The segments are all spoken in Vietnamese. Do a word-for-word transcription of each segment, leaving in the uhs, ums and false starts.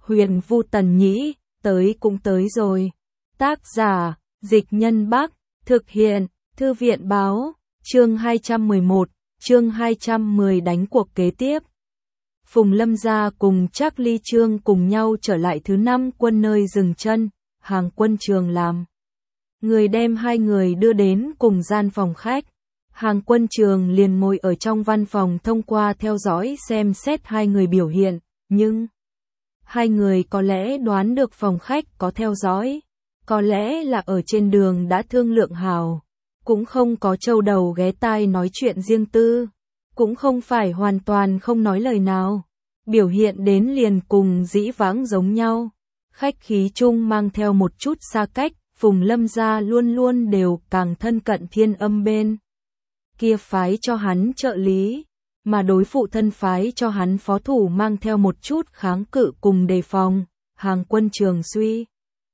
Huyền Vu Tần Nhĩ, tới cũng tới rồi. Tác giả, Dịch Nhân Bắc, thực hiện, Thư viện Báo, chương hai trăm mười một, chương hai trăm mười đánh cuộc kế tiếp. Phùng Lâm gia cùng Charlie Trương cùng nhau trở lại thứ năm quân nơi dừng chân, Hàng Quân Trường làm. Người đem hai người đưa đến cùng gian phòng khách. Hàng Quân Trường liền ngồi ở trong văn phòng thông qua theo dõi xem xét hai người biểu hiện, nhưng hai người có lẽ đoán được phòng khách có theo dõi, có lẽ là ở trên đường đã thương lượng hào, cũng không có trâu đầu ghé tai nói chuyện riêng tư, cũng không phải hoàn toàn không nói lời nào, biểu hiện đến liền cùng dĩ vãng giống nhau, khách khí chung mang theo một chút xa cách. Phùng Lâm gia luôn luôn đều càng thân cận Thiên Âm bên kia phái cho hắn trợ lý, mà đối phụ thân phái cho hắn phó thủ mang theo một chút kháng cự cùng đề phòng. Hàng Quân Trường suy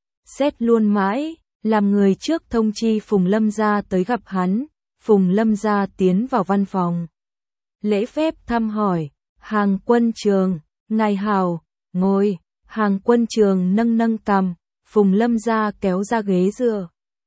xét luôn mãi, làm người trước thông chi Phùng Lâm gia tới gặp hắn. Phùng Lâm gia tiến vào văn phòng, lễ phép thăm hỏi, Hàng Quân Trường, ngài hảo, ngồi. Hàng Quân Trường nâng nâng cằm. Phùng Lâm gia kéo ra ghế dựa,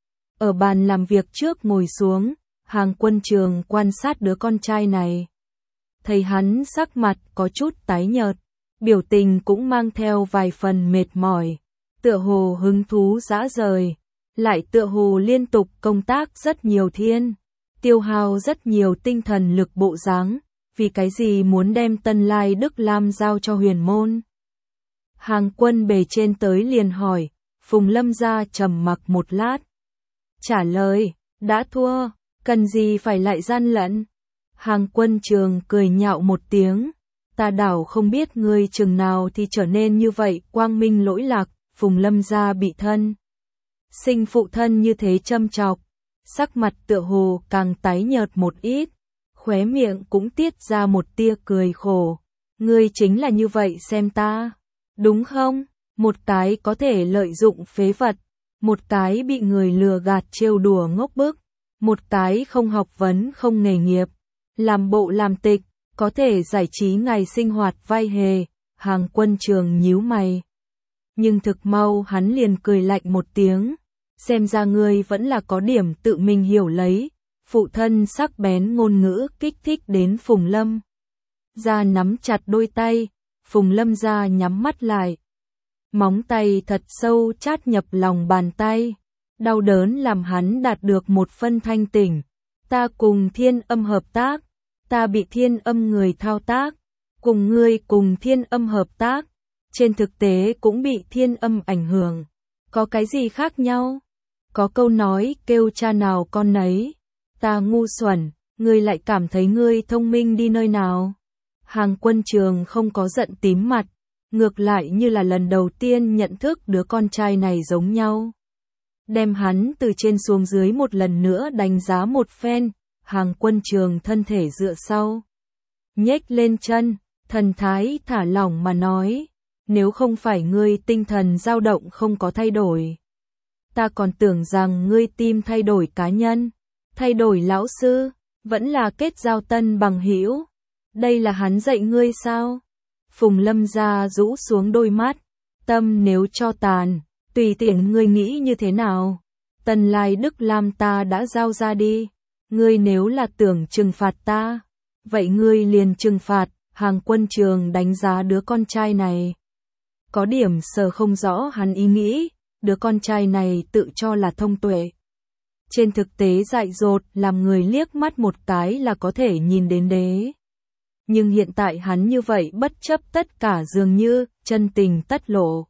ở bàn làm việc trước ngồi xuống. Hàng Quân Trường quan sát đứa con trai này, thấy hắn sắc mặt có chút tái nhợt, biểu tình cũng mang theo vài phần mệt mỏi, tựa hồ hứng thú dã rời, lại tựa hồ liên tục công tác rất nhiều thiên, tiêu hao rất nhiều tinh thần lực bộ dáng, vì cái gì muốn đem Tân Lai Đức Lam giao cho Huyền Môn. Hàng Quân bề trên tới liền hỏi. Phùng Lâm gia trầm mặc một lát, trả lời, đã thua, cần gì phải lại gian lận. Hàng Quân Trường cười nhạo một tiếng, ta đảo không biết ngươi chừng nào thì trở nên như vậy quang minh lỗi lạc. Phùng Lâm gia bị thân sinh phụ thân như thế châm chọc, sắc mặt tựa hồ càng tái nhợt một ít, khóe miệng cũng tiết ra một tia cười khổ. Ngươi chính là như vậy xem ta, đúng không? Một cái có thể lợi dụng phế vật, một cái bị người lừa gạt trêu đùa ngốc bức, một cái không học vấn không nghề nghiệp, làm bộ làm tịch, có thể giải trí ngày sinh hoạt vai hề. Hàng Quân Trường nhíu mày, nhưng thực mau hắn liền cười lạnh một tiếng, xem ra ngươi vẫn là có điểm tự mình hiểu lấy. Phụ thân sắc bén ngôn ngữ kích thích đến Phùng Lâm gia nắm chặt đôi tay. Phùng Lâm gia nhắm mắt lại, móng tay thật sâu chát nhập lòng bàn tay, đau đớn làm hắn đạt được một phân thanh tỉnh. Ta cùng Thiên Âm hợp tác, ta bị Thiên Âm người thao tác, cùng ngươi cùng Thiên Âm hợp tác, trên thực tế cũng bị Thiên Âm ảnh hưởng, có cái gì khác nhau? Có câu nói kêu cha nào con nấy, ta ngu xuẩn, ngươi lại cảm thấy ngươi thông minh đi nơi nào? Hàng Quân Trường không có giận tím mặt, ngược lại như là lần đầu tiên nhận thức đứa con trai này giống nhau. Đem hắn từ trên xuống dưới một lần nữa đánh giá một phen. Hàng Quân Trường thân thể dựa sau, nhếch lên chân, thần thái thả lỏng mà nói, nếu không phải ngươi tinh thần dao động không có thay đổi, ta còn tưởng rằng ngươi tim thay đổi cá nhân, thay đổi lão sư, vẫn là kết giao tân bằng hữu. Đây là hắn dạy ngươi sao? Phùng Lâm gia rũ xuống đôi mắt, tâm nếu cho tàn, tùy tiện ngươi nghĩ như thế nào. Tân Lai Đức Lam ta đã giao ra đi, ngươi nếu là tưởng trừng phạt ta, vậy ngươi liền trừng phạt. Hàng Quân Trường đánh giá đứa con trai này, có điểm sờ không rõ hắn ý nghĩ. Đứa con trai này tự cho là thông tuệ, trên thực tế dại dột, làm người liếc mắt một cái là có thể nhìn đến đế. Nhưng hiện tại hắn như vậy bất chấp tất cả dường như chân tình tất lộ,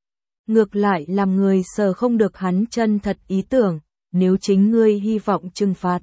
ngược lại làm người sờ không được hắn chân thật ý tưởng. Nếu chính ngươi hy vọng trừng phạt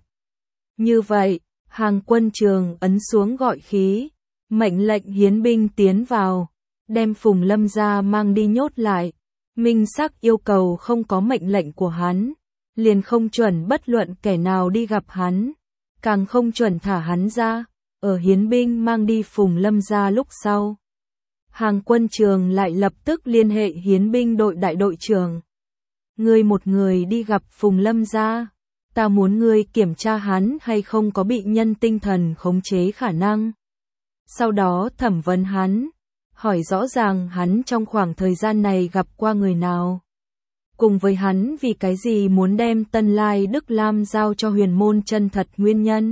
như vậy, Hàng Quân Trường ấn xuống gọi khí, mệnh lệnh hiến binh tiến vào, đem Phùng Lâm gia mang đi nhốt lại. Minh xác yêu cầu không có mệnh lệnh của hắn, liền không chuẩn bất luận kẻ nào đi gặp hắn, càng không chuẩn thả hắn ra. Ở hiến binh mang đi Phùng Lâm gia lúc sau, Hàng Quân Trường lại lập tức liên hệ hiến binh đội đại đội trưởng. Ngươi một người đi gặp Phùng Lâm gia, ta muốn ngươi kiểm tra hắn hay không có bị nhân tinh thần khống chế khả năng. Sau đó thẩm vấn hắn. hỏi rõ ràng hắn trong khoảng thời gian này gặp qua người nào. Cùng với hắn vì cái gì muốn đem Tân Lai Đức Lam giao cho huyền môn chân thật nguyên nhân.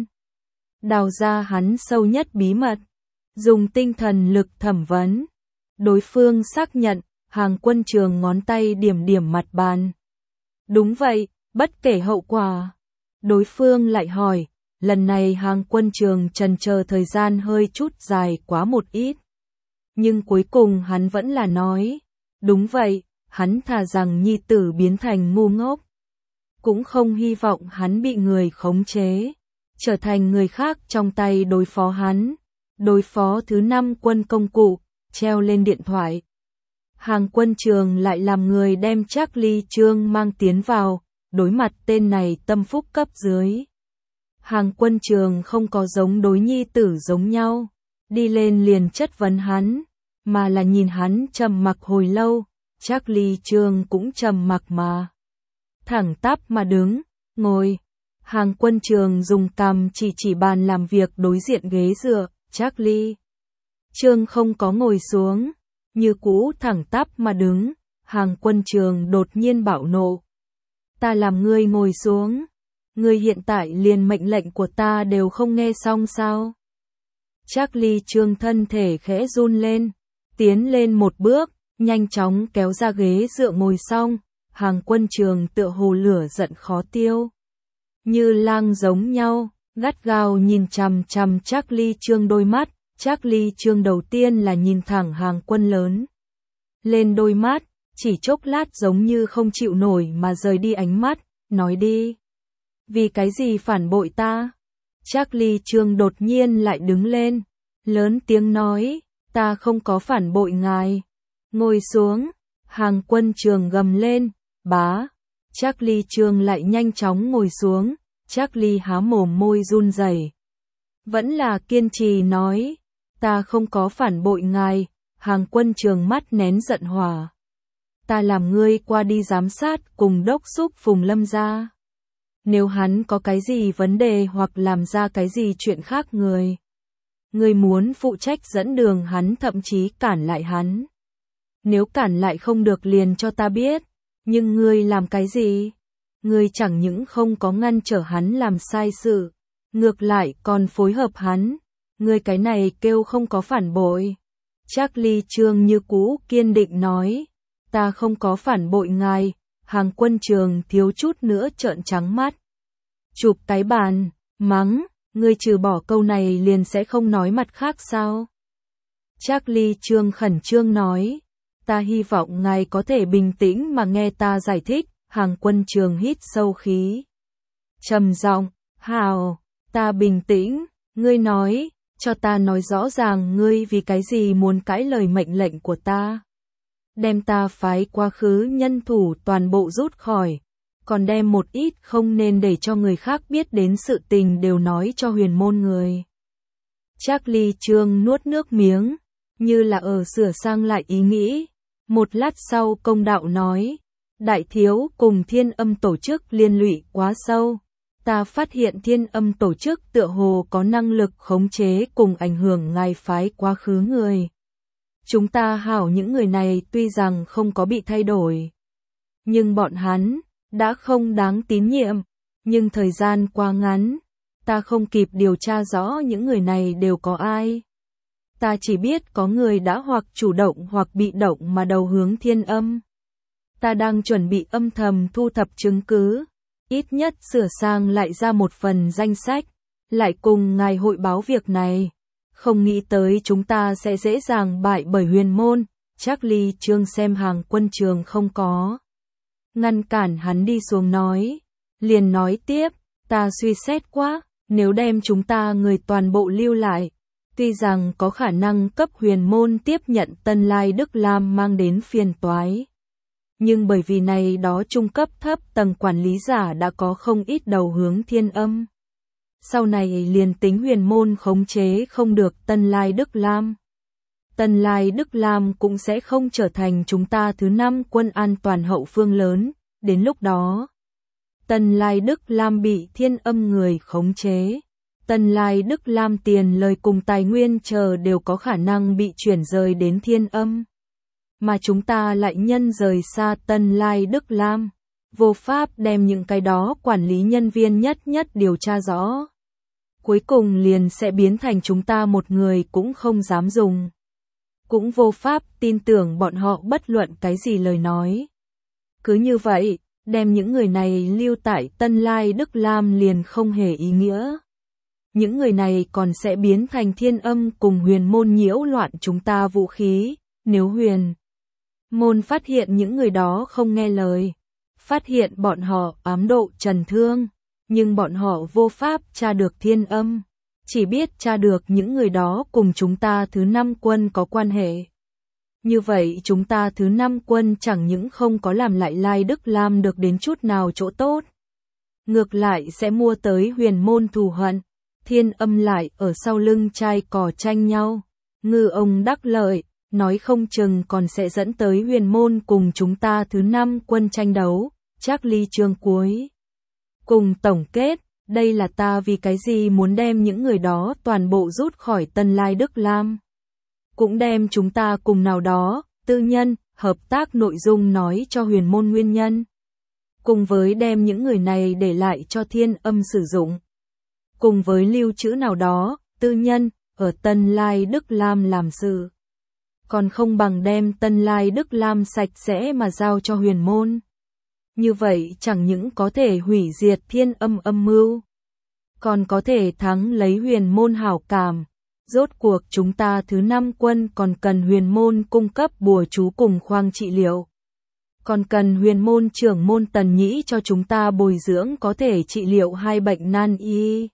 Đào ra hắn sâu nhất bí mật. Dùng tinh thần lực thẩm vấn. Đối phương xác nhận, Hàng Quân Trường ngón tay điểm điểm mặt bàn. Đúng vậy, bất kể hậu quả. Đối phương lại hỏi, lần này Hàng Quân Trường trần chờ thời gian hơi chút dài quá một ít. Nhưng cuối cùng hắn vẫn là nói, đúng vậy, hắn thà rằng nhi tử biến thành ngu ngốc. Cũng không hy vọng hắn bị người khống chế, trở thành người khác trong tay đối phó hắn. Đối phó thứ năm quân công cụ, treo lên điện thoại. Hàng Quân Trường lại làm người đem Charlie Trương mang tiến vào, đối mặt tên này tâm phúc cấp dưới. Hàng Quân Trường không có giống đối nhi tử giống nhau, đi lên liền chất vấn hắn, mà là nhìn hắn trầm mặc hồi lâu, Charlie Trương cũng trầm mặc mà. Thẳng tắp mà đứng, ngồi. Hàng Quân Trường dùng cằm chỉ chỉ bàn làm việc đối diện ghế dựa, Charlie Trương không có ngồi xuống, như cũ thẳng tắp mà đứng. Hàng Quân Trường đột nhiên bạo nộ. Ta làm ngươi ngồi xuống, ngươi hiện tại liền mệnh lệnh của ta đều không nghe xong sao? Charlie Trương thân thể khẽ run lên, tiến lên một bước, nhanh chóng kéo ra ghế dựa ngồi xong. Hàng Quân Trường tựa hồ lửa giận khó tiêu, như lang giống nhau, gắt gao nhìn chằm chằm Charlie Trương đôi mắt. Charlie Trương đầu tiên là nhìn thẳng Hàng Quân lớn lên đôi mắt, chỉ chốc lát giống như không chịu nổi mà rời đi ánh mắt, nói đi. Vì cái gì phản bội ta? Charlie Trương đột nhiên lại đứng lên, lớn tiếng nói, ta không có phản bội ngài. Ngồi xuống. Hàng Quân Trường gầm lên, bá. Charlie Trương lại nhanh chóng ngồi xuống. Charlie há mồm môi run rẩy, vẫn là kiên trì nói, ta không có phản bội ngài. Hàng Quân Trường mắt nén giận hỏa. Ta làm ngươi qua đi giám sát cùng đốc thúc Phùng Lâm gia. Nếu hắn có cái gì vấn đề hoặc làm ra cái gì chuyện khác người, ngươi muốn phụ trách dẫn đường hắn, thậm chí cản lại hắn. Nếu cản lại không được liền cho ta biết, nhưng ngươi làm cái gì? Ngươi chẳng những không có ngăn trở hắn làm sai sự, ngược lại còn phối hợp hắn. Ngươi cái này kêu không có phản bội. Charlie Trương như cũ kiên định nói, ta không có phản bội ngài. Hàng Quân Trường thiếu chút nữa trợn trắng mắt, chụp cái bàn, mắng, ngươi trừ bỏ câu này liền sẽ không nói mặt khác sao? Charlie Trương khẩn trương nói, ta hy vọng ngài có thể bình tĩnh mà nghe ta giải thích. Hàng Quân Trường hít sâu khí, trầm giọng, hào, ta bình tĩnh, ngươi nói, cho ta nói rõ ràng ngươi vì cái gì muốn cãi lời mệnh lệnh của ta. Đem ta phái quá khứ nhân thủ toàn bộ rút khỏi, còn đem một ít không nên để cho người khác biết đến sự tình đều nói cho huyền môn người. Charlie Trương nuốt nước miếng, như là ở sửa sang lại ý nghĩ. Một lát sau công đạo nói, đại thiếu cùng Thiên Âm tổ chức liên lụy quá sâu. Ta phát hiện Thiên Âm tổ chức tựa hồ có năng lực khống chế cùng ảnh hưởng ngài phái quá khứ người. Chúng ta hảo những người này tuy rằng không có bị thay đổi, nhưng bọn hắn đã không đáng tín nhiệm. Nhưng thời gian quá ngắn, ta không kịp điều tra rõ những người này đều có ai. Ta chỉ biết có người đã hoặc chủ động hoặc bị động mà đầu hướng Thiên Âm. Ta đang chuẩn bị âm thầm thu thập chứng cứ, ít nhất sửa sang lại ra một phần danh sách, lại cùng ngài hội báo việc này. Không nghĩ tới chúng ta sẽ dễ dàng bại bởi huyền môn. Charlie Trương xem Hàng Quân Trường không có ngăn cản hắn đi xuống nói, liền nói tiếp, ta suy xét quá, nếu đem chúng ta người toàn bộ lưu lại, tuy rằng có khả năng cấp huyền môn tiếp nhận Tân Lai Đức Lam mang đến phiền toái, nhưng bởi vì này đó trung cấp thấp tầng quản lý giả đã có không ít đầu hướng Thiên Âm. Sau này liền tính huyền môn khống chế không được Tân Lai Đức Lam, Tân Lai Đức Lam cũng sẽ không trở thành chúng ta thứ năm quân an toàn hậu phương lớn. Đến lúc đó, Tân Lai Đức Lam bị Thiên Âm người khống chế, Tân Lai Đức Lam tiền lời cùng tài nguyên chờ đều có khả năng bị chuyển rời đến Thiên Âm. Mà chúng ta lại nhân rời xa Tân Lai Đức Lam. Vô pháp đem những cái đó quản lý nhân viên nhất nhất điều tra rõ. Cuối cùng liền sẽ biến thành chúng ta một người cũng không dám dùng. Cũng vô pháp tin tưởng bọn họ bất luận cái gì lời nói. Cứ như vậy, đem những người này lưu tại Tân Lai Đức Lam liền không hề ý nghĩa. Những người này còn sẽ biến thành Thiên Âm cùng Huyền Môn nhiễu loạn chúng ta vũ khí, nếu Huyền Môn phát hiện những người đó không nghe lời, phát hiện bọn họ ám độ Trần Thương, nhưng bọn họ vô pháp tra được Thiên Âm, chỉ biết tra được những người đó cùng chúng ta thứ năm quân có quan hệ. Như vậy chúng ta thứ năm quân chẳng những không có làm lại Lai Đức Lam được đến chút nào chỗ tốt. Ngược lại sẽ mua tới Huyền Môn thù hận, Thiên Âm lại ở sau lưng trai cò tranh nhau. Ngư ông đắc lợi, nói không chừng còn sẽ dẫn tới Huyền Môn cùng chúng ta thứ năm quân tranh đấu. Trác Ly chương cuối cùng tổng kết, đây là ta vì cái gì muốn đem những người đó toàn bộ rút khỏi Tân Lai Đức Lam. Cũng đem chúng ta cùng nào đó, tư nhân, hợp tác nội dung nói cho Huyền Môn nguyên nhân. Cùng với đem những người này để lại cho Thiên Âm sử dụng. Cùng với lưu trữ nào đó, tư nhân, ở Tân Lai Đức Lam làm sự. Còn không bằng đem Tân Lai Đức Lam sạch sẽ mà giao cho Huyền Môn. Như vậy chẳng những có thể hủy diệt Thiên Âm âm mưu, còn có thể thắng lấy Huyền Môn hảo cảm. Rốt cuộc chúng ta thứ năm quân còn cần Huyền Môn cung cấp bùa chú cùng khoang trị liệu. Còn cần Huyền Môn trưởng môn Tần Nhĩ cho chúng ta bồi dưỡng có thể trị liệu hai bệnh nan y.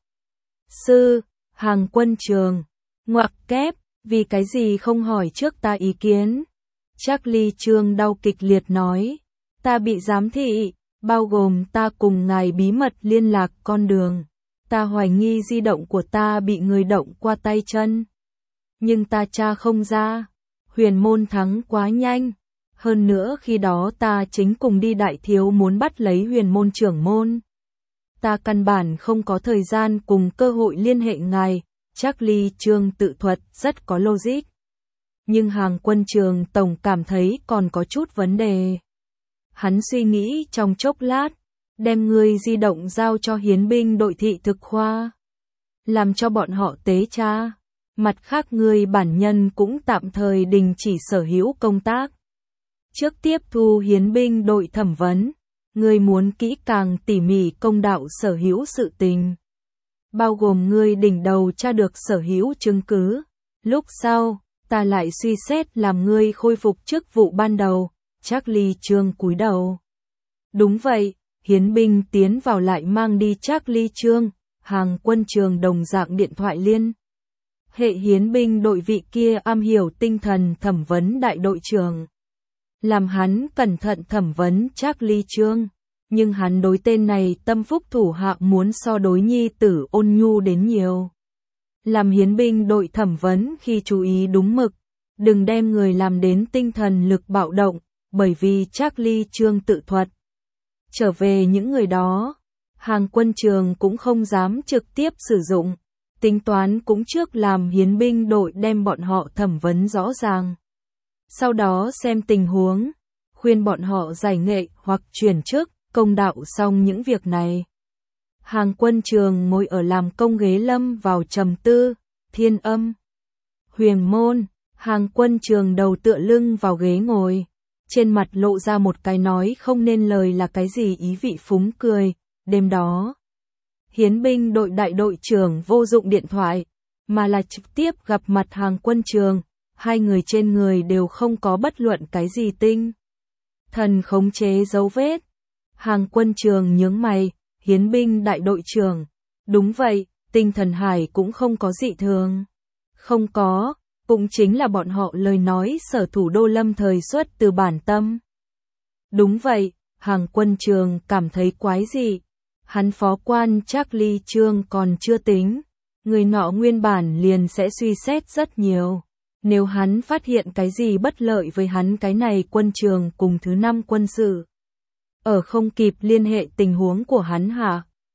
Sư, Hàng Quân Trường, ngoặc kép, vì cái gì không hỏi trước ta ý kiến? Trác Ly Chương đau kịch liệt nói, ta bị giám thị, bao gồm ta cùng ngài bí mật liên lạc con đường. Ta hoài nghi di động của ta bị người động qua tay chân. Nhưng ta tra không ra. Huyền Môn thắng quá nhanh. Hơn nữa khi đó ta chính cùng đi đại thiếu muốn bắt lấy Huyền Môn trưởng môn. Ta căn bản không có thời gian cùng cơ hội liên hệ ngài. Trác Ly Chương tự thuật rất có logic. Nhưng Hàng Quân Trường tổng cảm thấy còn có chút vấn đề. Hắn suy nghĩ trong chốc lát. Đem người di động giao cho hiến binh đội thị thực khoa. Làm cho bọn họ tế tra. Mặt khác người bản nhân cũng tạm thời đình chỉ sở hữu công tác. Trước tiếp thu hiến binh đội thẩm vấn. Người muốn kỹ càng tỉ mỉ công đạo sở hữu sự tình. Bao gồm người đỉnh đầu tra được sở hữu chứng cứ. Lúc sau, ta lại suy xét làm người khôi phục chức vụ ban đầu. Trác Ly Chương cúi đầu. Đúng vậy. Hiến binh tiến vào lại mang đi Trác Ly Chương, Hàng Quân Trường đồng dạng điện thoại liên. Hệ hiến binh đội vị kia am hiểu tinh thần thẩm vấn đại đội trưởng. Làm hắn cẩn thận thẩm vấn Trác Ly Chương, nhưng hắn đối tên này tâm phúc thủ hạ muốn so đối nhi tử ôn nhu đến nhiều. Làm hiến binh đội thẩm vấn khi chú ý đúng mực, đừng đem người làm đến tinh thần lực bạo động, bởi vì Trác Ly Chương tự thuật. Trở về những người đó, Hàng Quân Trường cũng không dám trực tiếp sử dụng, tính toán cũng trước làm hiến binh đội đem bọn họ thẩm vấn rõ ràng. Sau đó xem tình huống, khuyên bọn họ giải nghệ hoặc chuyển chức, công đạo xong những việc này. Hàng Quân Trường ngồi ở làm công ghế lâm vào trầm tư, Thiên Âm, Huyền Môn, Hàng Quân Trường đầu tựa lưng vào ghế ngồi. Trên mặt lộ ra một cái nói không nên lời là cái gì ý vị phúng cười. Đêm đó, hiến binh đội đại đội trưởng vô dụng điện thoại, mà là trực tiếp gặp mặt Hàng Quân Trường. Hai người trên người đều không có bất luận cái gì tinh thần khống chế dấu vết. Hàng Quân Trường nhướng mày, hiến binh đại đội trưởng. Đúng vậy, tinh thần hải cũng không có dị thường. Không có. Cũng chính là bọn họ lời nói sở thủ đô lâm thời xuất từ bản tâm. Đúng vậy, Hàng Quân Trường cảm thấy quái dị. Hắn phó quan Trác Ly Chương còn chưa tính. Người nọ nguyên bản liền sẽ suy xét rất nhiều. Nếu hắn phát hiện cái gì bất lợi với hắn cái này quân trường cùng thứ năm quân sự. Ở không kịp liên hệ tình huống của hắn hả?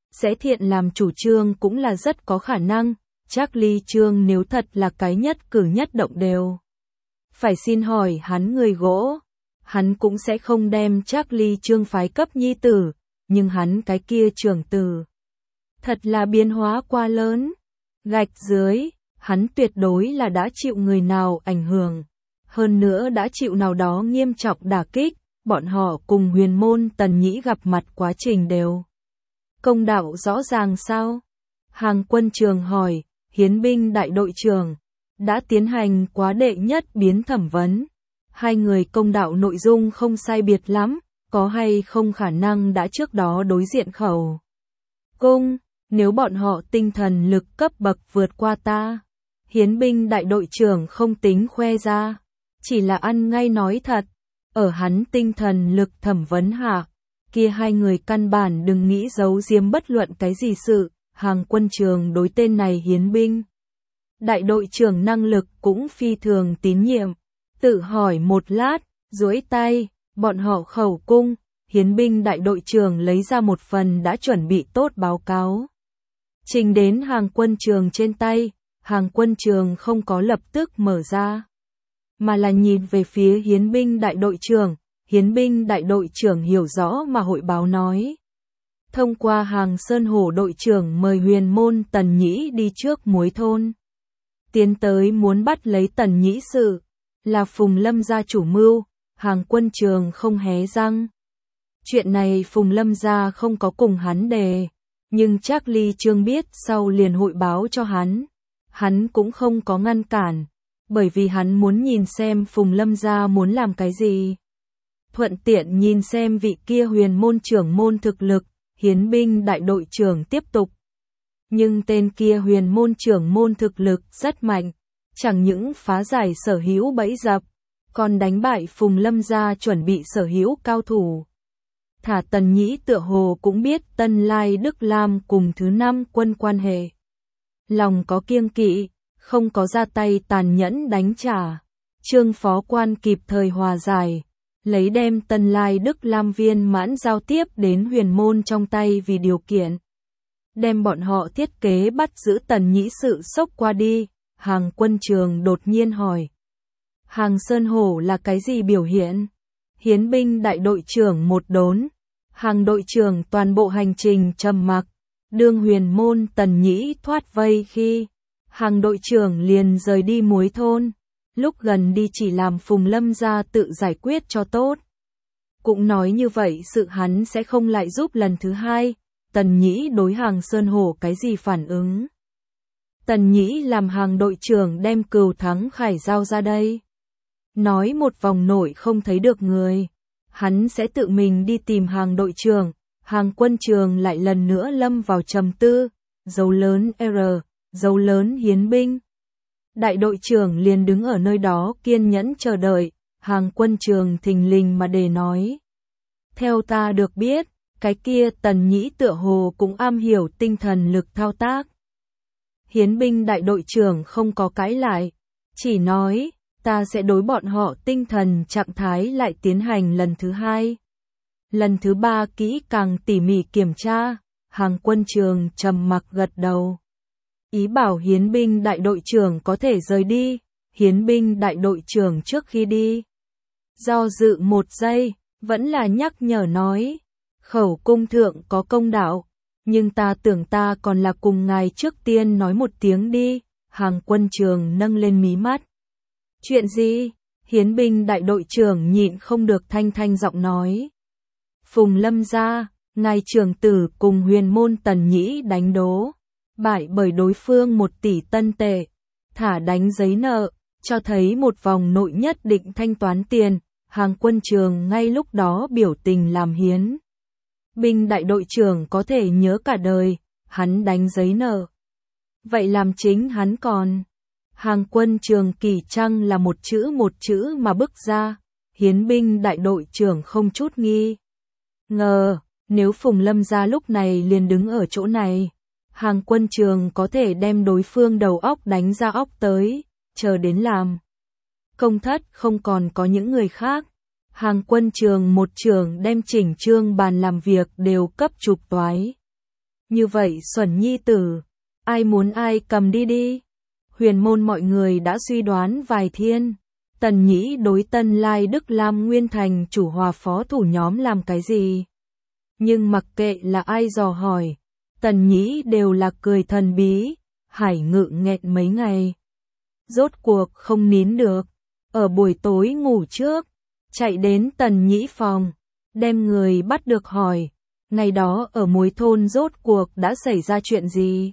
sẽ thiện làm chủ trương cũng là rất có khả năng. Charlie Trương nếu thật là cái nhất cử nhất động đều phải xin hỏi hắn người gỗ, hắn cũng sẽ không đem Charlie Trương phái cấp nhi tử, nhưng hắn cái kia trưởng tử thật là biến hóa quá lớn. Gạch dưới, hắn tuyệt đối là đã chịu người nào ảnh hưởng, hơn nữa đã chịu nào đó nghiêm trọng đả kích. Bọn họ cùng huyền môn Tần Nhĩ gặp mặt quá trình đều công đạo rõ ràng sao? Hàng Quân Trường hỏi. Hiến binh đại đội trưởng đã tiến hành quá đệ nhất biến thẩm vấn. Hai người công đạo nội dung không sai biệt lắm, có hay không khả năng đã trước đó đối diện khẩu cung, nếu bọn họ tinh thần lực cấp bậc vượt qua ta. Hiến binh đại đội trưởng không tính khoe ra, chỉ là ăn ngay nói thật. Ở hắn tinh thần lực thẩm vấn hạ, kia hai người căn bản đừng nghĩ giấu giếm bất luận cái gì sự. Hàng Quân Trường đối tên này hiến binh đại đội trưởng năng lực cũng phi thường tín nhiệm. Tự hỏi một lát, duỗi tay, bọn họ khẩu cung, hiến binh đại đội trưởng lấy ra một phần đã chuẩn bị tốt báo cáo. Trình đến Hàng Quân Trường trên tay, Hàng Quân Trường không có lập tức mở ra, mà là nhìn về phía hiến binh đại đội trưởng. Hiến binh đại đội trưởng hiểu rõ mà hội báo nói. Thông qua Hàng Sơn Hổ đội trưởng mời huyền môn Tần Nhĩ đi trước muối thôn. Tiến tới muốn bắt lấy Tần Nhĩ sự, là Phùng Lâm gia chủ mưu. Hàng Quân Trường không hé răng. Chuyện này Phùng Lâm gia không có cùng hắn đề, nhưng Charlie Trương biết sau liền hội báo cho hắn. Hắn cũng không có ngăn cản, bởi vì hắn muốn nhìn xem Phùng Lâm gia muốn làm cái gì. Thuận tiện nhìn xem vị kia huyền môn trưởng môn thực lực. Hiến binh đại đội trưởng tiếp tục. Nhưng tên kia huyền môn trưởng môn thực lực rất mạnh, chẳng những phá giải sở hữu bẫy dập, còn đánh bại Phùng Lâm gia chuẩn bị sở hữu cao thủ. Thả Tần Nhĩ tựa hồ cũng biết Tân Lai Đức Lam cùng thứ năm quân quan hệ. Lòng có kiêng kỵ, không có ra tay tàn nhẫn đánh trả. Trương phó quan kịp thời hòa giải, lấy đem Tân Lai Đức Lam viên mãn giao tiếp đến huyền môn trong tay vì điều kiện. Đem bọn họ thiết kế bắt giữ Tần Nhĩ sự sốc qua đi. Hàng Quân Trường đột nhiên hỏi. Hàng Sơn Hổ là cái gì biểu hiện? Hiến binh đại đội trưởng một đốn. Hàng đội trưởng toàn bộ hành trình trầm mặc. Đương huyền môn Tần Nhĩ thoát vây khi Hàng đội trưởng liền rời đi muối thôn. Lúc gần đi chỉ làm Phùng Lâm gia tự giải quyết cho tốt. Cũng nói như vậy sự hắn sẽ không lại giúp lần thứ hai. Tần Nhĩ đối Hàng Sơn Hổ cái gì phản ứng? Tần Nhĩ làm Hàng đội trưởng đem Cừu Thắng Khải giao ra đây. Nói một vòng nổi không thấy được người. Hắn sẽ tự mình đi tìm Hàng đội trưởng. Hàng Quân Trường lại lần nữa lâm vào trầm tư. Dấu lớn R, dấu lớn hiến binh. Đại đội trưởng liền đứng ở nơi đó kiên nhẫn chờ đợi. Hàng Quân Trường thình lình mà đề nói. Theo ta được biết, cái kia Tần Nhĩ tựa hồ cũng am hiểu tinh thần lực thao tác. Hiến binh đại đội trưởng không có cãi lại, chỉ nói, ta sẽ đối bọn họ tinh thần trạng thái lại tiến hành lần thứ hai. Lần thứ ba kỹ càng tỉ mỉ kiểm tra. Hàng Quân Trường trầm mặc gật đầu. Ý bảo hiến binh đại đội trưởng có thể rời đi. Hiến binh đại đội trưởng trước khi đi, do dự một giây, vẫn là nhắc nhở nói. Khẩu cung thượng có công đạo, nhưng ta tưởng ta còn là cùng ngài trước tiên nói một tiếng đi. Hàng Quân Trường nâng lên mí mắt. Chuyện gì? Hiến binh đại đội trưởng nhịn không được thanh thanh giọng nói. Phùng Lâm gia, ngài trưởng tử cùng huyền môn Tần Nhĩ đánh đố, bại bởi đối phương một tỷ tân tệ, thả đánh giấy nợ, cho thấy một vòng nội nhất định thanh toán tiền. Hàng Quân Trường ngay lúc đó biểu tình làm hiến binh đại đội trưởng có thể nhớ cả đời. Hắn đánh giấy nợ, vậy làm chính hắn còn. Hàng Quân Trường kỳ trăng là một chữ một chữ mà bức ra. Hiến binh đại đội trưởng không chút nghi ngờ, nếu Phùng Lâm gia lúc này liền đứng ở chỗ này, Hàng Quân Trường có thể đem đối phương đầu óc đánh ra óc tới, chờ đến làm công thất không còn có những người khác. Hàng Quân Trường một trường đem chỉnh trương bàn làm việc đều cấp trục toái. Như vậy xuẩn nhi tử, ai muốn ai cầm đi đi. Huyền môn mọi người đã suy đoán vài thiên. Tần Nhĩ đối Tân Lai Đức Lam Nguyên Thành chủ hòa phó thủ nhóm làm cái gì. Nhưng mặc kệ là ai dò hỏi, Tần Nhĩ đều là cười thần bí, Hải Ngự nghẹn mấy ngày. Rốt cuộc không nín được, ở buổi tối ngủ trước, chạy đến Tần Nhĩ phòng, đem người bắt được hỏi, ngày đó ở Muối thôn rốt cuộc đã xảy ra chuyện gì.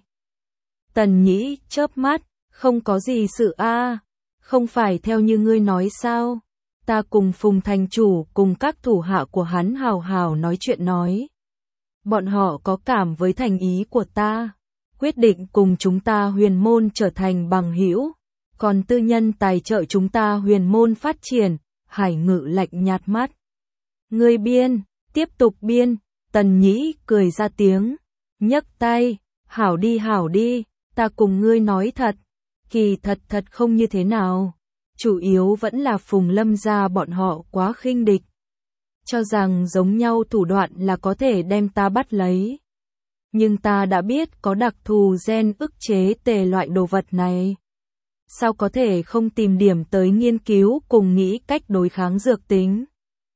Tần Nhĩ chớp mắt, không có gì sự a, không phải theo như ngươi nói sao, ta cùng Phùng thành chủ cùng các thủ hạ của hắn hào hào nói chuyện nói. Bọn họ có cảm với thành ý của ta, quyết định cùng chúng ta huyền môn trở thành bằng hữu, còn tư nhân tài trợ chúng ta huyền môn phát triển. Hải Ngự lạnh nhạt mắt. Ngươi biên, tiếp tục biên. Tần Nhĩ cười ra tiếng, nhấc tay, hảo đi hảo đi, ta cùng ngươi nói thật, kỳ thật thật không như thế nào, chủ yếu vẫn là Phùng Lâm gia bọn họ quá khinh địch, cho rằng giống nhau thủ đoạn là có thể đem ta bắt lấy. Nhưng ta đã biết có đặc thù gen ức chế tề loại đồ vật này. Sao có thể không tìm điểm tới nghiên cứu cùng nghĩ cách đối kháng dược tính.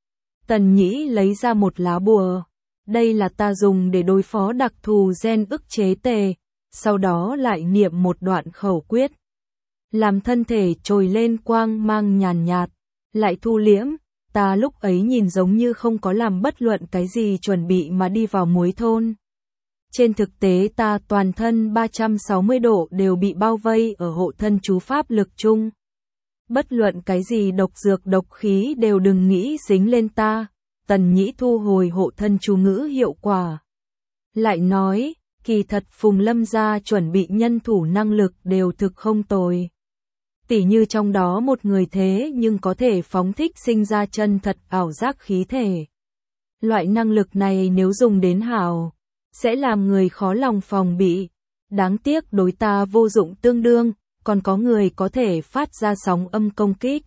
Tần Nhĩ lấy ra một lá bùa. Đây là ta dùng để đối phó đặc thù gen ức chế tề, sau đó lại niệm một đoạn khẩu quyết. Làm thân thể trồi lên quang mang nhàn nhạt, lại thu liễm, ta lúc ấy nhìn giống như không có làm bất luận cái gì chuẩn bị mà đi vào Muối thôn. Trên thực tế ta toàn thân ba trăm sáu mươi độ đều bị bao vây ở hộ thân chú pháp lực chung. Bất luận cái gì độc dược độc khí đều đừng nghĩ dính lên ta. Tần Nhĩ thu hồi hộ thân chú ngữ hiệu quả. Lại nói, kỳ thật Phùng Lâm gia chuẩn bị nhân thủ năng lực đều thực không tồi. Tỉ như trong đó một người thế nhưng có thể phóng thích sinh ra chân thật ảo giác khí thể. Loại năng lực này nếu dùng đến hảo, sẽ làm người khó lòng phòng bị. Đáng tiếc đối ta vô dụng tương đương, còn có người có thể phát ra sóng âm công kích.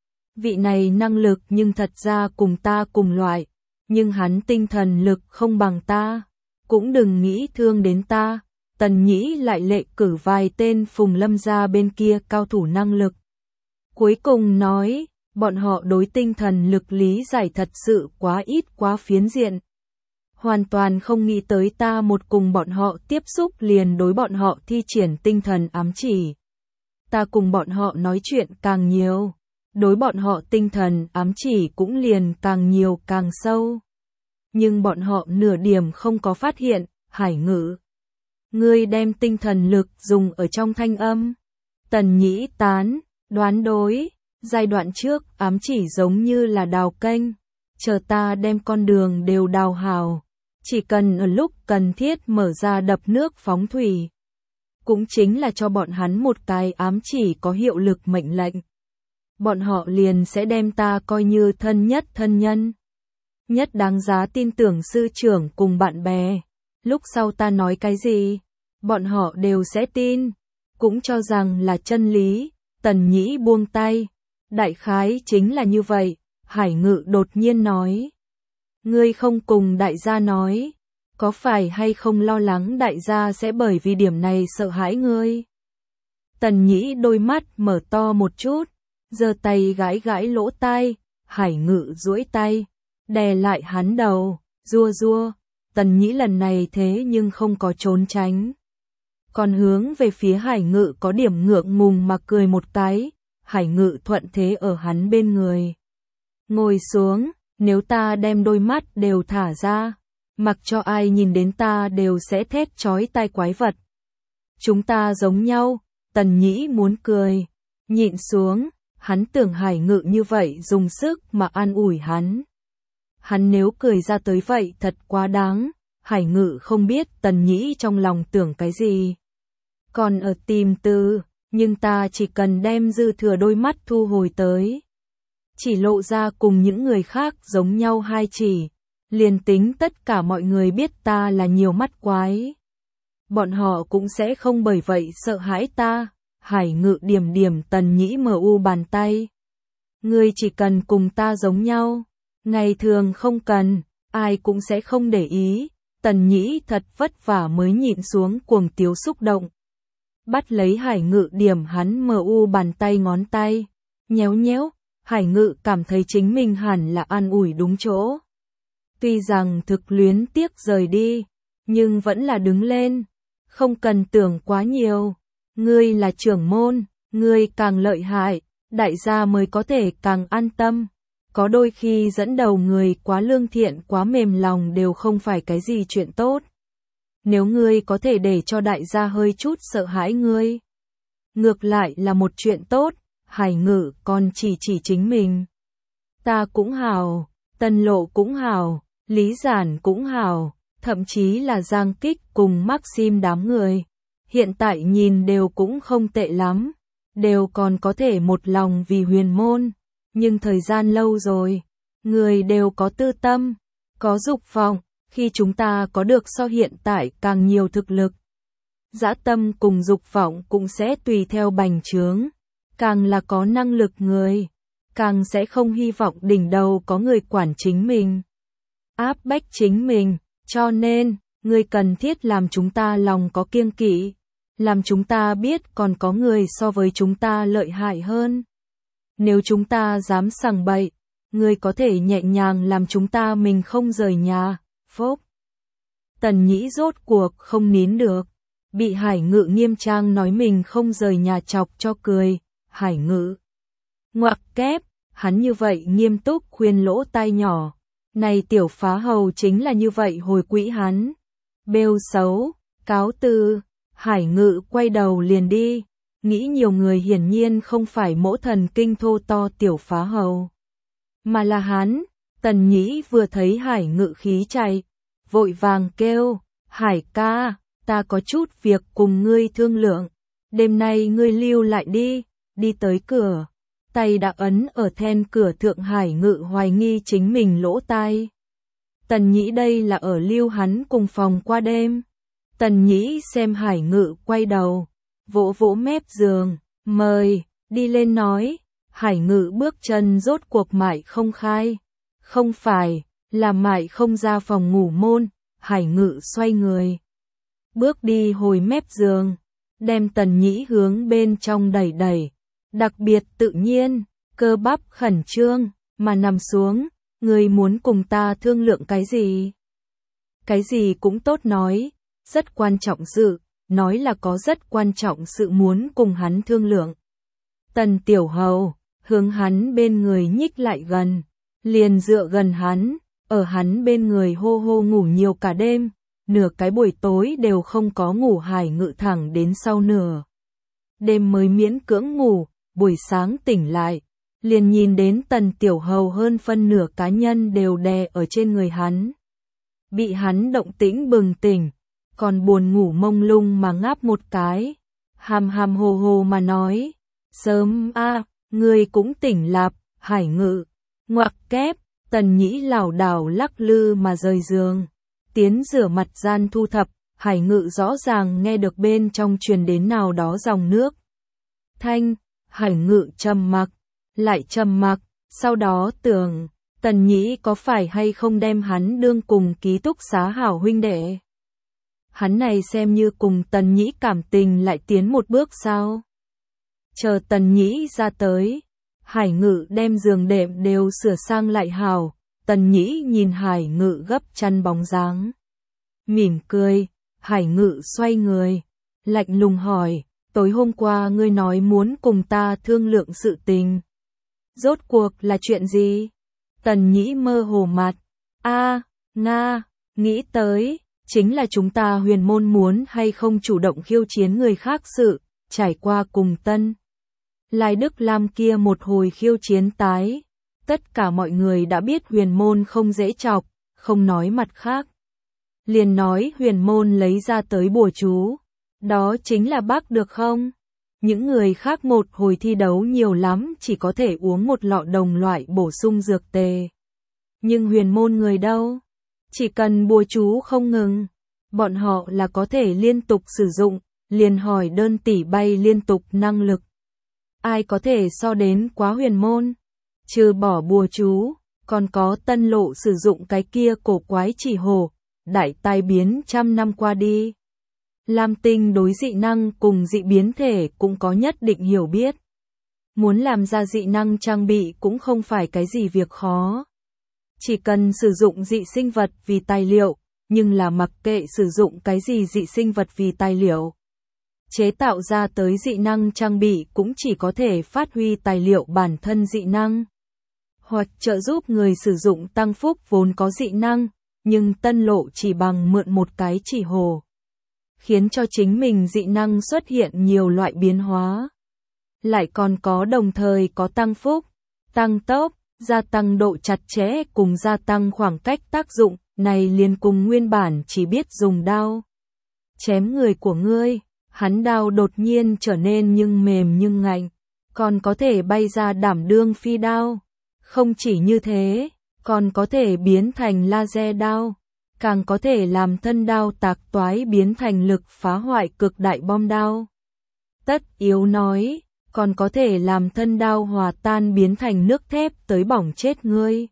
Vị này năng lực nhưng thật ra cùng ta cùng loại, nhưng hắn tinh thần lực không bằng ta, cũng đừng nghĩ thương đến ta. Tần Nhĩ lại lệ cử vài tên Phùng Lâm gia bên kia cao thủ năng lực. Cuối cùng nói, bọn họ đối tinh thần lực lý giải thật sự quá ít quá phiến diện. Hoàn toàn không nghĩ tới ta một cùng bọn họ tiếp xúc liền đối bọn họ thi triển tinh thần ám chỉ. Ta cùng bọn họ nói chuyện càng nhiều, đối bọn họ tinh thần ám chỉ cũng liền càng nhiều càng sâu. Nhưng bọn họ nửa điểm không có phát hiện. Hải Ngự, ngươi đem tinh thần lực dùng ở trong thanh âm. Tần Nhĩ tán, đoán đối, giai đoạn trước ám chỉ giống như là đào kênh, chờ ta đem con đường đều đào hào, chỉ cần ở lúc cần thiết mở ra đập nước phóng thủy. Cũng chính là cho bọn hắn một cái ám chỉ có hiệu lực mệnh lệnh. Bọn họ liền sẽ đem ta coi như thân nhất thân nhân. Nhất đáng giá tin tưởng sư trưởng cùng bạn bè. Lúc sau ta nói cái gì, bọn họ đều sẽ tin, cũng cho rằng là chân lý. Tần Nhĩ buông tay, đại khái chính là như vậy. Hải Ngự đột nhiên nói, ngươi không cùng đại gia nói, có phải hay không lo lắng đại gia sẽ bởi vì điểm này sợ hãi ngươi? Tần Nhĩ đôi mắt mở to một chút, giơ tay gãi gãi lỗ tai. Hải Ngự duỗi tay, đè lại hắn đầu, rua rua. Tần Nhĩ lần này thế nhưng không có trốn tránh, còn hướng về phía Hải Ngự có điểm ngượng ngùng mà cười một cái. Hải Ngự thuận thế ở hắn bên người ngồi xuống. Nếu ta đem đôi mắt đều thả ra, mặc cho ai nhìn đến ta đều sẽ thét chói tai quái vật. Chúng ta giống nhau. Tần Nhĩ muốn cười, nhịn xuống. Hắn tưởng Hải Ngự như vậy dùng sức mà an ủi hắn. Hắn nếu cười ra tới vậy thật quá đáng. Hải Ngự không biết Tần Nhĩ trong lòng tưởng cái gì, còn ở tìm từ, nhưng ta chỉ cần đem dư thừa đôi mắt thu hồi tới, chỉ lộ ra cùng những người khác giống nhau hai chỉ, liền tính tất cả mọi người biết ta là nhiều mắt quái, bọn họ cũng sẽ không bởi vậy sợ hãi ta. Hải Ngự điểm điểm Tần Nhĩ mờ u bàn tay. Ngươi chỉ cần cùng ta giống nhau, ngày thường không cần, ai cũng sẽ không để ý. Tần Nhĩ thật vất vả mới nhịn xuống cuồng tiếu xúc động. Bắt lấy Hải Ngự điểm hắn mờ u bàn tay ngón tay, nhéo nhéo, Hải Ngự cảm thấy chính mình hẳn là an ủi đúng chỗ. Tuy rằng thực luyến tiếc rời đi, nhưng vẫn là đứng lên, không cần tưởng quá nhiều. Ngươi là trưởng môn, ngươi càng lợi hại, đại gia mới có thể càng an tâm. Có đôi khi dẫn đầu người quá lương thiện quá mềm lòng đều không phải cái gì chuyện tốt. Nếu ngươi có thể để cho đại gia hơi chút sợ hãi ngươi, ngược lại là một chuyện tốt. Hải Ngự còn chỉ chỉ chính mình. Ta cũng hào, Tân Lộ cũng hào, Lý Giản cũng hào, thậm chí là Giang Kích cùng Maxim đám người. Hiện tại nhìn đều cũng không tệ lắm, đều còn có thể một lòng vì huyền môn. Nhưng thời gian lâu rồi, người đều có tư tâm, có dục vọng, khi chúng ta có được so hiện tại càng nhiều thực lực. Dã tâm cùng dục vọng cũng sẽ tùy theo bành trướng, càng là có năng lực người, càng sẽ không hy vọng đỉnh đầu có người quản chính mình, áp bách chính mình, cho nên, người cần thiết làm chúng ta lòng có kiêng kỵ, làm chúng ta biết còn có người so với chúng ta lợi hại hơn. Nếu chúng ta dám sằng bậy, người có thể nhẹ nhàng làm chúng ta mình không rời nhà, phốc. Tần Nhĩ rốt cuộc không nín được, bị Hải Ngự nghiêm trang nói mình không rời nhà chọc cho cười. Hải Ngự ngoặc kép, hắn như vậy nghiêm túc khuyên lỗ tai nhỏ. Này tiểu phá hầu chính là như vậy hồi quỹ hắn. Bêu xấu, cáo từ. Hải Ngự quay đầu liền đi. Nghĩ nhiều người hiển nhiên không phải mỗ thần kinh thô to tiểu phá hầu, mà là hắn. Tần Nhĩ vừa thấy Hải Ngự khí chạy, vội vàng kêu, Hải ca, ta có chút việc cùng ngươi thương lượng, đêm nay ngươi lưu lại đi. Đi tới cửa, tay đã ấn ở then cửa thượng. Hải Ngự hoài nghi chính mình lỗ tai. Tần Nhĩ đây là ở lưu hắn cùng phòng qua đêm. Tần Nhĩ xem Hải Ngự quay đầu, vỗ vỗ mép giường, mời, đi lên nói. Hải Ngự bước chân rốt cuộc mãi không khai. Không phải, là mãi không ra phòng ngủ môn. Hải Ngự xoay người, bước đi hồi mép giường, đem Tần Nhĩ hướng bên trong đẩy đẩy. Đặc biệt tự nhiên, cơ bắp khẩn trương, mà nằm xuống. Người muốn cùng ta thương lượng cái gì? Cái gì cũng tốt nói, rất quan trọng sự, nói là có rất quan trọng sự muốn cùng hắn thương lượng. Tần Tiểu Hầu, hướng hắn bên người nhích lại gần, liền dựa gần hắn, ở hắn bên người hô hô ngủ nhiều cả đêm, nửa cái buổi tối đều không có ngủ. Hải Ngự thẳng đến sau nửa đêm mới miễn cưỡng ngủ, buổi sáng tỉnh lại, liền nhìn đến Tần Tiểu Hầu hơn phân nửa cá nhân đều đè ở trên người hắn. Bị hắn động tĩnh bừng tỉnh, còn buồn ngủ mông lung mà ngáp một cái, hàm hàm hồ hồ mà nói, sớm a, à, ngươi cũng tỉnh lạp. Hải Ngự ngoặc kép, Tần Nhĩ lảo đảo lắc lư mà rời giường, tiến rửa mặt gian thu thập. Hải Ngự rõ ràng nghe được bên trong truyền đến nào đó dòng nước thanh. Hải Ngự trầm mặc, lại trầm mặc, sau đó tưởng, Tần Nhĩ có phải hay không đem hắn đương cùng ký túc xá hảo huynh đệ. Hắn này xem như cùng Tần Nhĩ cảm tình lại tiến một bước sao? Chờ Tần Nhĩ ra tới, Hải Ngự đem giường đệm đều sửa sang lại hảo. Tần Nhĩ nhìn Hải Ngự gấp chăn bóng dáng, mỉm cười. Hải Ngự xoay người, lạnh lùng hỏi, tối hôm qua ngươi nói muốn cùng ta thương lượng sự tình, rốt cuộc là chuyện gì? Tần Nhĩ mơ hồ mặt, a, nga, nghĩ tới, chính là chúng ta huyền môn muốn hay không chủ động khiêu chiến người khác sự. Trải qua cùng Tân Lai Đức Lam kia một hồi khiêu chiến tái, tất cả mọi người đã biết huyền môn không dễ chọc, không nói mặt khác, liền nói huyền môn lấy ra tới bùa chú, đó chính là bác được không? Những người khác một hồi thi đấu nhiều lắm chỉ có thể uống một lọ đồng loại bổ sung dược tề. Nhưng huyền môn người đâu? Chỉ cần bùa chú không ngừng, bọn họ là có thể liên tục sử dụng, liền hỏi đơn tỷ bay liên tục năng lực. Ai có thể so đến quá huyền môn? Trừ bỏ bùa chú, còn có Tân Lộ sử dụng cái kia cổ quái chỉ hổ, đại tai biến trăm năm qua đi. Lam Tinh đối dị năng cùng dị biến thể cũng có nhất định hiểu biết. Muốn làm ra dị năng trang bị cũng không phải cái gì việc khó. Chỉ cần sử dụng dị sinh vật vì tài liệu, nhưng là mặc kệ sử dụng cái gì dị sinh vật vì tài liệu. Chế tạo ra tới dị năng trang bị cũng chỉ có thể phát huy tài liệu bản thân dị năng. Hoặc trợ giúp người sử dụng tăng phúc vốn có dị năng, nhưng tân lộ chỉ bằng mượn một cái chỉ hồ. Khiến cho chính mình dị năng xuất hiện nhiều loại biến hóa. Lại còn có đồng thời có tăng phúc, tăng tốc, gia tăng độ chặt chẽ cùng gia tăng khoảng cách tác dụng, này liền cùng nguyên bản chỉ biết dùng đao. Chém người của ngươi, hắn đao đột nhiên trở nên nhưng mềm nhưng ngạnh, còn có thể bay ra đảm đương phi đao. Không chỉ như thế, còn có thể biến thành laser đao, càng có thể làm thân đao tạc toái biến thành lực phá hoại cực đại bom đao. Tất yếu nói, còn có thể làm thân đao hòa tan biến thành nước thép tới bỏng chết ngươi.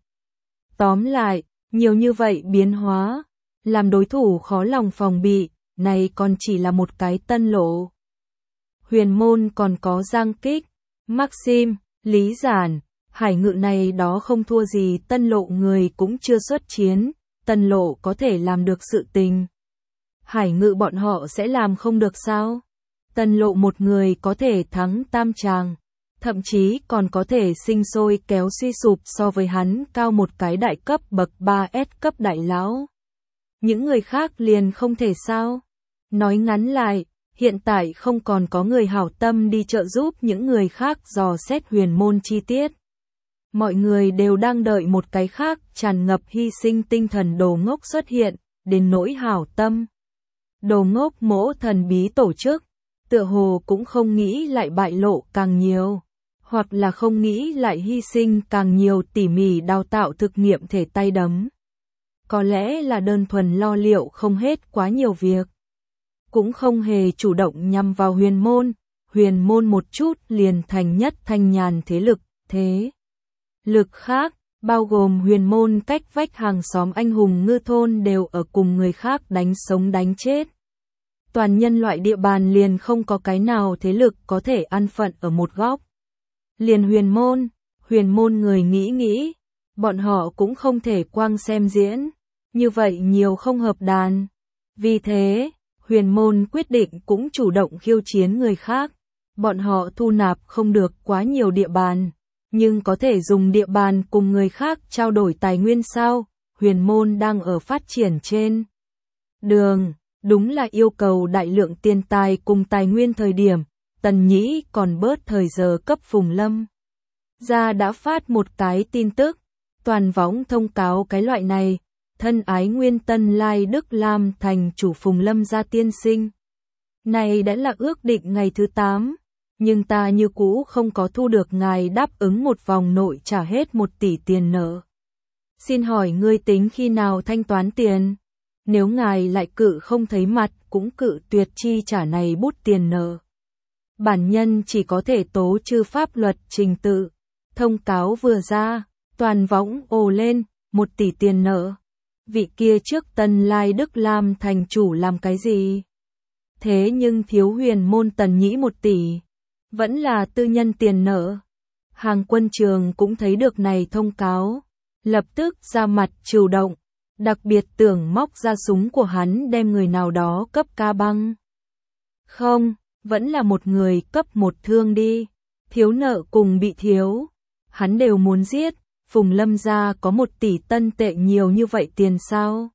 Tóm lại, nhiều như vậy biến hóa, làm đối thủ khó lòng phòng bị, này còn chỉ là một cái tân lộ. Huyền môn còn có Giang Kích, Maxim, Lý Giản, Hải Ngự này đó không thua gì tân lộ người cũng chưa xuất chiến, tân lộ có thể làm được sự tình. Hải Ngự bọn họ sẽ làm không được sao? Tân lộ một người có thể thắng tam tràng, thậm chí còn có thể sinh sôi kéo suy sụp so với hắn cao một cái đại cấp bậc ba S cấp đại lão. Những người khác liền không thể sao? Nói ngắn lại, hiện tại không còn có người hảo tâm đi trợ giúp những người khác dò xét huyền môn chi tiết. Mọi người đều đang đợi một cái khác tràn ngập hy sinh tinh thần đồ ngốc xuất hiện, đến nỗi hảo tâm. Đồ ngốc mỗ thần bí tổ chức, tựa hồ cũng không nghĩ lại bại lộ càng nhiều, hoặc là không nghĩ lại hy sinh càng nhiều tỉ mỉ đào tạo thực nghiệm thể tay đấm. Có lẽ là đơn thuần lo liệu không hết quá nhiều việc. Cũng không hề chủ động nhằm vào huyền môn, huyền môn một chút liền thành nhất thanh nhàn thế lực, thế. Lực khác, bao gồm huyền môn cách vách hàng xóm anh hùng ngư thôn đều ở cùng người khác đánh sống đánh chết. Toàn nhân loại địa bàn liền không có cái nào thế lực có thể ăn phận ở một góc. Liền huyền môn, huyền môn người nghĩ nghĩ, bọn họ cũng không thể quang xem diễn, như vậy nhiều không hợp đàn. Vì thế, huyền môn quyết định cũng chủ động khiêu chiến người khác, bọn họ thu nạp không được quá nhiều địa bàn, nhưng có thể dùng địa bàn cùng người khác trao đổi tài nguyên sao, huyền môn đang ở phát triển trên đường. Đúng là yêu cầu đại lượng tiền tài cùng tài nguyên thời điểm, Tần Nhĩ còn bớt thời giờ cấp Phùng Lâm. Gia đã phát một cái tin tức, toàn võng thông cáo cái loại này, thân ái nguyên Tân Lai Đức Lam thành chủ Phùng Lâm gia tiên sinh. Này đã là ước định ngày thứ tám, nhưng ta như cũ không có thu được ngài đáp ứng một vòng nội trả hết một tỷ tiền nợ. Xin hỏi ngươi tính khi nào thanh toán tiền? Nếu ngài lại cự không thấy mặt cũng cự tuyệt chi trả này bút tiền nợ. Bản nhân chỉ có thể tố trừ pháp luật trình tự. Thông cáo vừa ra, toàn võng ồ lên, một tỷ tiền nợ. Vị kia trước Tân Lai Đức Lam thành chủ làm cái gì? Thế nhưng thiếu huyền môn Tần Nhĩ một tỷ. Vẫn là tư nhân tiền nợ. Hàng Quân Trường cũng thấy được này thông cáo. Lập tức ra mặt chủ động. Đặc biệt tưởng móc ra súng của hắn đem người nào đó cấp ca băng. Không, vẫn là một người cấp một thương đi. Thiếu nợ cùng bị thiếu. Hắn đều muốn giết. Phùng Lâm gia có một tỷ tân tệ nhiều như vậy tiền sao?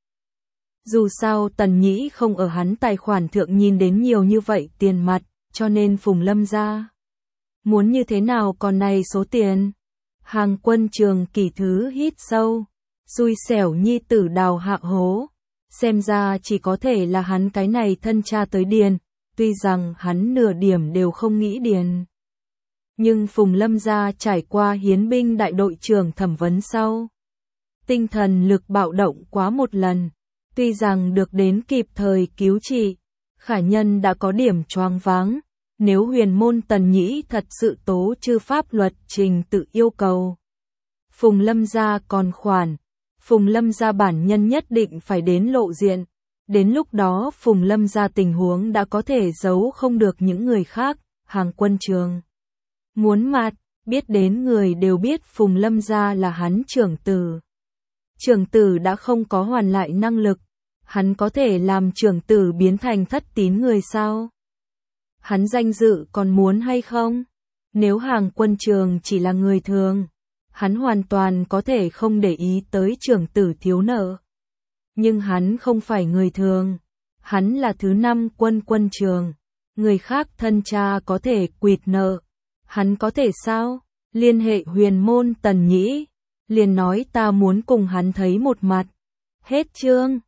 Dù sao Tần Nhĩ không ở hắn tài khoản thượng nhìn đến nhiều như vậy tiền mặt, cho nên Phùng Lâm gia muốn như thế nào còn này số tiền? Hàng Quân Trường kỳ thứ hít sâu. Xui xẻo nhi tử đào hạ hố, xem ra chỉ có thể là hắn cái này thân cha tới điền, tuy rằng hắn nửa điểm đều không nghĩ điền. Nhưng Phùng Lâm gia trải qua hiến binh đại đội trưởng thẩm vấn sau. Tinh thần lực bạo động quá một lần, tuy rằng được đến kịp thời cứu trị, khả nhân đã có điểm choáng váng, nếu huyền môn Tần Nhĩ thật sự tố trừ pháp luật trình tự yêu cầu. Phùng Lâm gia còn khoản. Phùng Lâm gia bản nhân nhất định phải đến lộ diện. Đến lúc đó Phùng Lâm gia tình huống đã có thể giấu không được những người khác. Hàng Quân Trường muốn mặt, biết đến người đều biết Phùng Lâm gia là hắn trưởng tử. Trưởng tử đã không có hoàn lại năng lực, hắn có thể làm trưởng tử biến thành thất tín người sao? Hắn danh dự còn muốn hay không? Nếu Hàng Quân Trường chỉ là người thường, hắn hoàn toàn có thể không để ý tới trưởng tử thiếu nợ. Nhưng hắn không phải người thường, hắn là thứ năm Quân Quân Trường, người khác thân cha có thể quỵt nợ, hắn có thể sao? Liên hệ Huyền Môn Tần Nhĩ, liền nói ta muốn cùng hắn thấy một mặt. Hết chương.